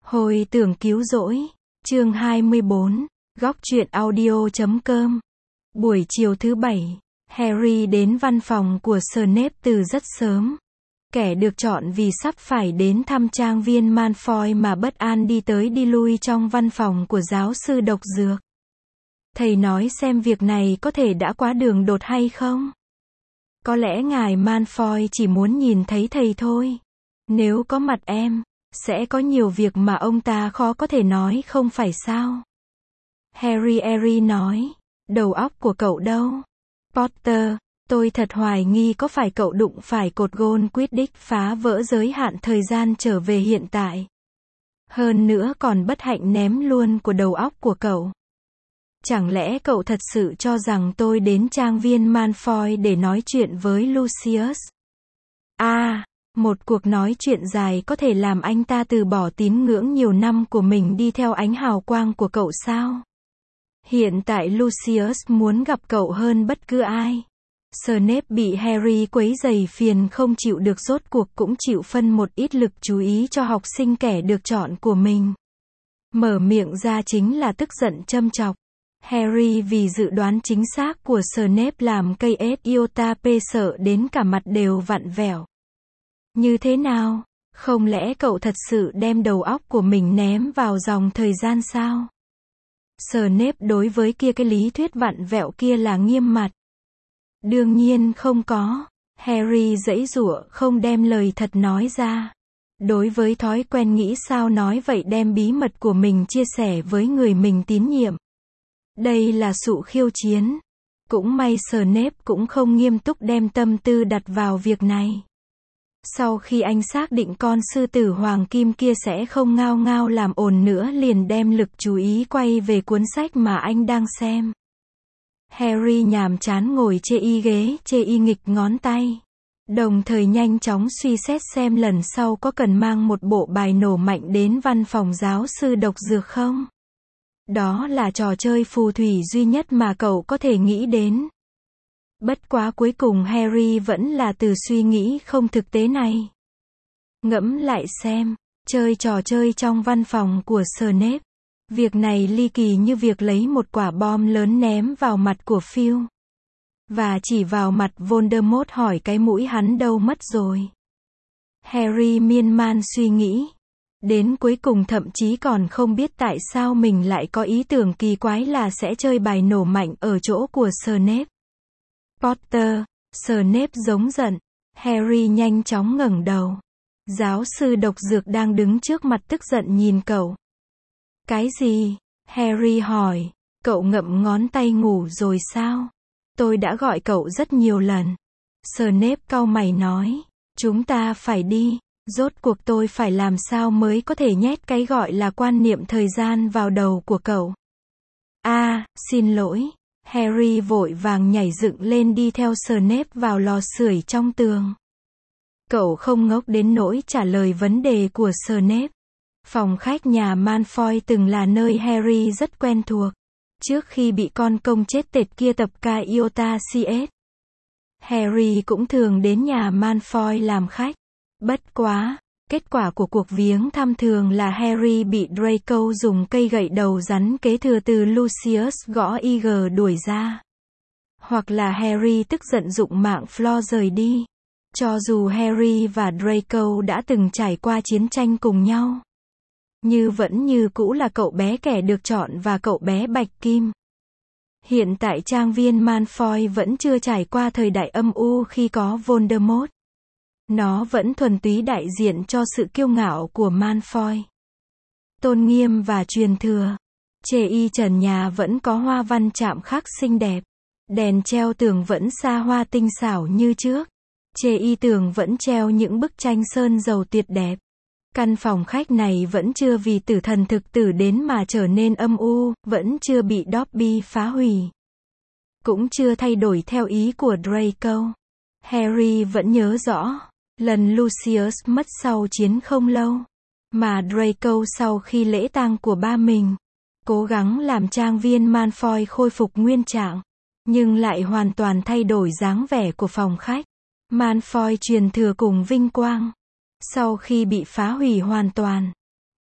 Hồi tưởng cứu rỗi, chương 24, góc truyện audio.com. Buổi chiều thứ Bảy, Harry đến văn phòng của Snape từ rất sớm. Kẻ được chọn vì sắp phải đến thăm trang viên Malfoy mà bất an đi tới đi lui trong văn phòng của giáo sư độc dược. Thầy nói xem việc này có thể đã quá đường đột hay không? Có lẽ ngài Malfoy chỉ muốn nhìn thấy thầy thôi. Nếu có mặt em, sẽ có nhiều việc mà ông ta khó có thể nói không phải sao? Harry nói, đầu óc của cậu đâu? Potter, tôi thật hoài nghi có phải cậu đụng phải cột gôn Quidditch phá vỡ giới hạn thời gian trở về hiện tại. Hơn nữa còn bất hạnh ném luôn của đầu óc của cậu. Chẳng lẽ cậu thật sự cho rằng tôi đến trang viên Malfoy để nói chuyện với Lucius? Một cuộc nói chuyện dài có thể làm anh ta từ bỏ tín ngưỡng nhiều năm của mình đi theo ánh hào quang của cậu sao? Hiện tại Lucius muốn gặp cậu hơn bất cứ ai. Snape bị Harry quấy rầy phiền không chịu được, rốt cuộc cũng chịu phân một ít lực chú ý cho học sinh kẻ được chọn của mình. Mở miệng ra chính là tức giận châm chọc. Harry vì dự đoán chính xác của Snape làm cây iota p sợ đến cả mặt đều vặn vẹo. Như thế nào? Không lẽ cậu thật sự đem đầu óc của mình ném vào dòng thời gian sao? Snape đối với cái lý thuyết vặn vẹo kia là nghiêm mặt. Đương nhiên không có. Harry giãy giụa không đem lời thật nói ra. Đối với thói quen nghĩ sao nói vậy đem bí mật của mình chia sẻ với người mình tín nhiệm. Đây là sự khiêu chiến. Cũng may Snape cũng không nghiêm túc đem tâm tư đặt vào việc này. Sau khi anh xác định con sư tử hoàng kim kia sẽ không ngao ngao làm ồn nữa liền đem lực chú ý quay về cuốn sách mà anh đang xem. Harry nhàm chán ngồi chê y ghế, chê y nghịch ngón tay. Đồng thời nhanh chóng suy xét xem lần sau có cần mang một bộ bài nổ mạnh đến văn phòng giáo sư độc dược không? Đó là trò chơi phù thủy duy nhất mà cậu có thể nghĩ đến. Bất quá cuối cùng Harry vẫn là từ suy nghĩ không thực tế này. Ngẫm lại xem, chơi trò chơi trong văn phòng của Snape. Việc này ly kỳ như việc lấy một quả bom lớn ném vào mặt của Phil. Và chỉ vào mặt Voldemort hỏi cái mũi hắn đâu mất rồi. Harry miên man suy nghĩ. Đến cuối cùng thậm chí còn không biết tại sao mình lại có ý tưởng kỳ quái là sẽ chơi bài nổ mạnh ở chỗ của Snape. Potter, Snape giống giận. Harry nhanh chóng ngẩng đầu. Giáo sư độc dược đang đứng trước mặt tức giận nhìn cậu. Cái gì? Harry hỏi. Cậu ngậm ngón tay ngủ rồi sao? Tôi đã gọi cậu rất nhiều lần. Snape cau mày nói. Chúng ta phải đi. Rốt cuộc tôi phải làm sao mới có thể nhét cái gọi là quan niệm thời gian vào đầu của cậu? Xin lỗi. Harry vội vàng nhảy dựng lên đi theo Snape vào lò sưởi trong tường. Cậu không ngốc đến nỗi trả lời vấn đề của Snape. Phòng khách nhà Malfoy từng là nơi Harry rất quen thuộc. Trước khi bị con công chết tiệt kia tập ca iota CS. Harry cũng thường đến nhà Malfoy làm khách. Bất quá, kết quả của cuộc viếng thăm thường là Harry bị Draco dùng cây gậy đầu rắn kế thừa từ Lucius gõ IG đuổi ra. Hoặc là Harry tức giận dụng mạng Flo rời đi. Cho dù Harry và Draco đã từng trải qua chiến tranh cùng nhau. Vẫn như cũ là cậu bé kẻ được chọn và cậu bé Bạch Kim. Hiện tại trang viên Malfoy vẫn chưa trải qua thời đại âm u khi có Voldemort. Nó vẫn thuần túy đại diện cho sự kiêu ngạo của Malfoy. Tôn nghiêm và truyền thừa. Chê y trần nhà vẫn có hoa văn chạm khắc xinh đẹp. Đèn treo tường vẫn xa hoa tinh xảo như trước. Chê y tường vẫn treo những bức tranh sơn dầu tuyệt đẹp. Căn phòng khách này vẫn chưa vì tử thần thực tử đến mà trở nên âm u, vẫn chưa bị Dobby phá hủy. Cũng chưa thay đổi theo ý của Draco. Harry vẫn nhớ rõ. Lần Lucius mất sau chiến không lâu, mà Draco sau khi lễ tang của ba mình, cố gắng làm trang viên Malfoy khôi phục nguyên trạng, nhưng lại hoàn toàn thay đổi dáng vẻ của phòng khách. Malfoy truyền thừa cùng vinh quang. Sau khi bị phá hủy hoàn toàn,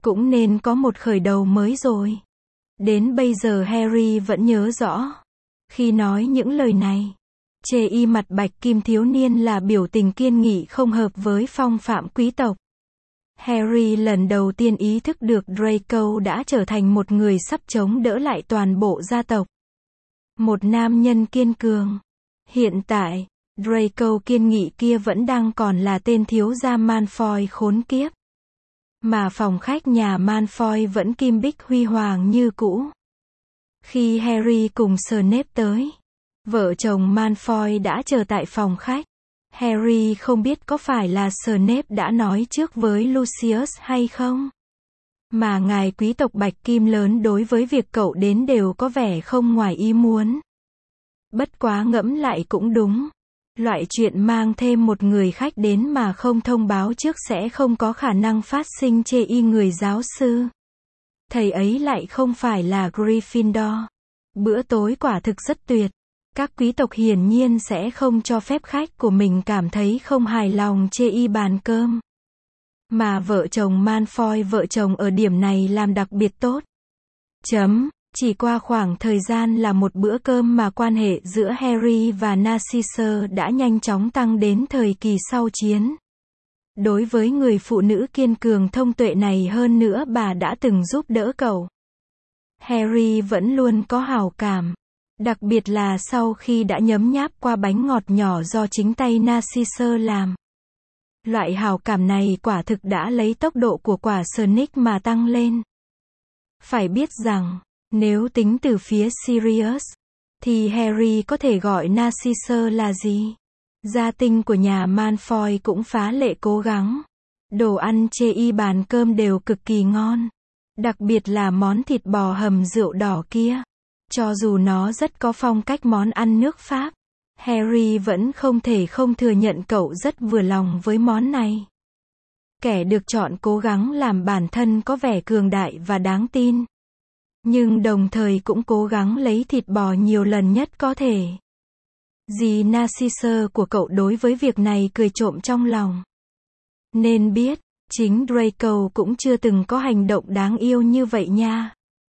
cũng nên có một khởi đầu mới rồi. Đến bây giờ Harry vẫn nhớ rõ. Khi nói những lời này, chê y mặt bạch kim thiếu niên là biểu tình kiên nghị không hợp với phong phạm quý tộc. Harry lần đầu tiên ý thức được Draco đã trở thành một người sắp chống đỡ lại toàn bộ gia tộc. Một nam nhân kiên cường. Hiện tại, Draco kiên nghị kia vẫn đang còn là tên thiếu gia Malfoy khốn kiếp. Mà phòng khách nhà Malfoy vẫn kim bích huy hoàng như cũ. Khi Harry cùng Snape tới, vợ chồng Malfoy đã chờ tại phòng khách. Harry không biết có phải là Snape đã nói trước với Lucius hay không. Mà ngài quý tộc bạch kim lớn đối với việc cậu đến đều có vẻ không ngoài ý muốn. Bất quá ngẫm lại cũng đúng. Loại chuyện mang thêm một người khách đến mà không thông báo trước sẽ không có khả năng phát sinh chê y người giáo sư. Thầy ấy lại không phải là Gryffindor. Bữa tối quả thực rất tuyệt. Các quý tộc hiển nhiên sẽ không cho phép khách của mình cảm thấy không hài lòng chê y bàn cơm. Mà vợ chồng Malfoy vợ chồng ở điểm này làm đặc biệt tốt. Chỉ qua khoảng thời gian là một bữa cơm mà quan hệ giữa Harry và Narcissa đã nhanh chóng tăng đến thời kỳ sau chiến. Đối với người phụ nữ kiên cường thông tuệ này hơn nữa bà đã từng giúp đỡ cậu. Harry vẫn luôn có hảo cảm. Đặc biệt là sau khi đã nhấm nháp qua bánh ngọt nhỏ do chính tay Narcissa làm. Loại hảo cảm này quả thực đã lấy tốc độ của quả Sonic mà tăng lên. Phải biết rằng, nếu tính từ phía Sirius, thì Harry có thể gọi Narcissa là gì? Gia tinh của nhà Malfoy cũng phá lệ cố gắng. Đồ ăn chê y bàn cơm đều cực kỳ ngon. Đặc biệt là món thịt bò hầm rượu đỏ kia. Cho dù nó rất có phong cách món ăn nước Pháp, Harry vẫn không thể không thừa nhận cậu rất vừa lòng với món này. Kẻ được chọn cố gắng làm bản thân có vẻ cường đại và đáng tin. Nhưng đồng thời cũng cố gắng lấy thịt bò nhiều lần nhất có thể. Dì Narcissa của cậu đối với việc này cười trộm trong lòng. Nên biết, chính Draco cũng chưa từng có hành động đáng yêu như vậy nha.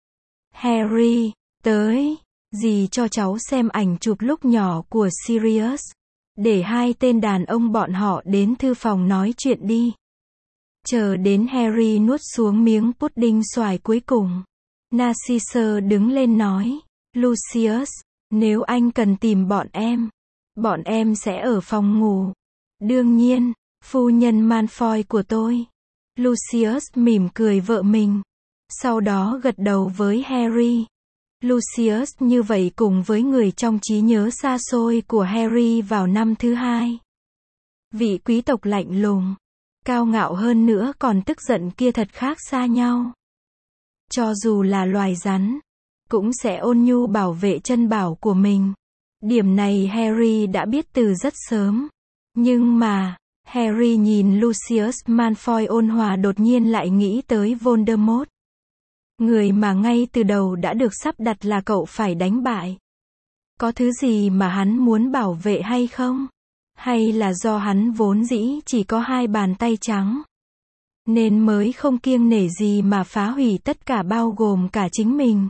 Harry, tới, dì cho cháu xem ảnh chụp lúc nhỏ của Sirius. Để hai tên đàn ông bọn họ đến thư phòng nói chuyện đi. Chờ đến Harry nuốt xuống miếng pudding xoài cuối cùng. Narcissa đứng lên nói, Lucius, nếu anh cần tìm bọn em sẽ ở phòng ngủ. Đương nhiên, phu nhân Malfoy của tôi. Lucius mỉm cười vợ mình. Sau đó gật đầu với Harry. Lucius như vậy cùng với người trong trí nhớ xa xôi của Harry vào năm thứ 2. Vị quý tộc lạnh lùng, cao ngạo hơn nữa còn tức giận kia thật khác xa nhau. Cho dù là loài rắn, cũng sẽ ôn nhu bảo vệ chân bảo của mình. Điểm này Harry đã biết từ rất sớm. Nhưng mà, Harry nhìn Lucius Malfoy ôn hòa đột nhiên lại nghĩ tới Voldemort. Người mà ngay từ đầu đã được sắp đặt là cậu phải đánh bại. Có thứ gì mà hắn muốn bảo vệ hay không? Hay là do hắn vốn dĩ chỉ có hai bàn tay trắng, nên mới không kiêng nể gì mà phá hủy tất cả bao gồm cả chính mình?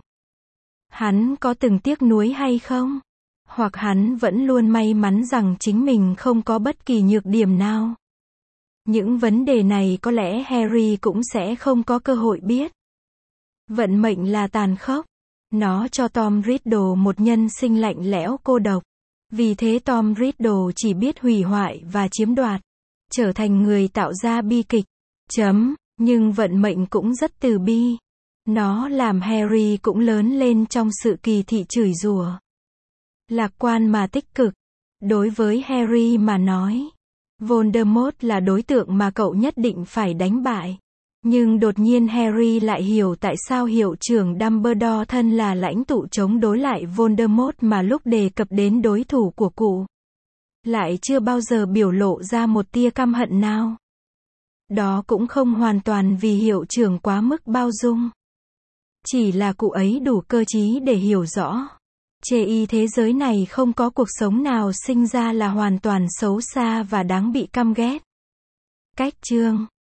Hắn có từng tiếc nuối hay không? Hoặc hắn vẫn luôn may mắn rằng chính mình không có bất kỳ nhược điểm nào? Những vấn đề này có lẽ Harry cũng sẽ không có cơ hội biết. Vận mệnh là tàn khốc. Nó cho Tom Riddle một nhân sinh lạnh lẽo cô độc. Vì thế Tom Riddle chỉ biết hủy hoại và chiếm đoạt. Trở thành người tạo ra bi kịch. Nhưng vận mệnh cũng rất từ bi. Nó làm Harry cũng lớn lên trong sự kỳ thị chửi rủa. Lạc quan mà tích cực. Đối với Harry mà nói, Voldemort là đối tượng mà cậu nhất định phải đánh bại. Nhưng đột nhiên Harry lại hiểu tại sao hiệu trưởng Dumbledore thân là lãnh tụ chống đối lại Voldemort mà lúc đề cập đến đối thủ của cụ, lại chưa bao giờ biểu lộ ra một tia căm hận nào. Đó cũng không hoàn toàn vì hiệu trưởng quá mức bao dung. Chỉ là cụ ấy đủ cơ trí để hiểu rõ. Chê y thế giới này không có cuộc sống nào sinh ra là hoàn toàn xấu xa và đáng bị căm ghét. Cách chương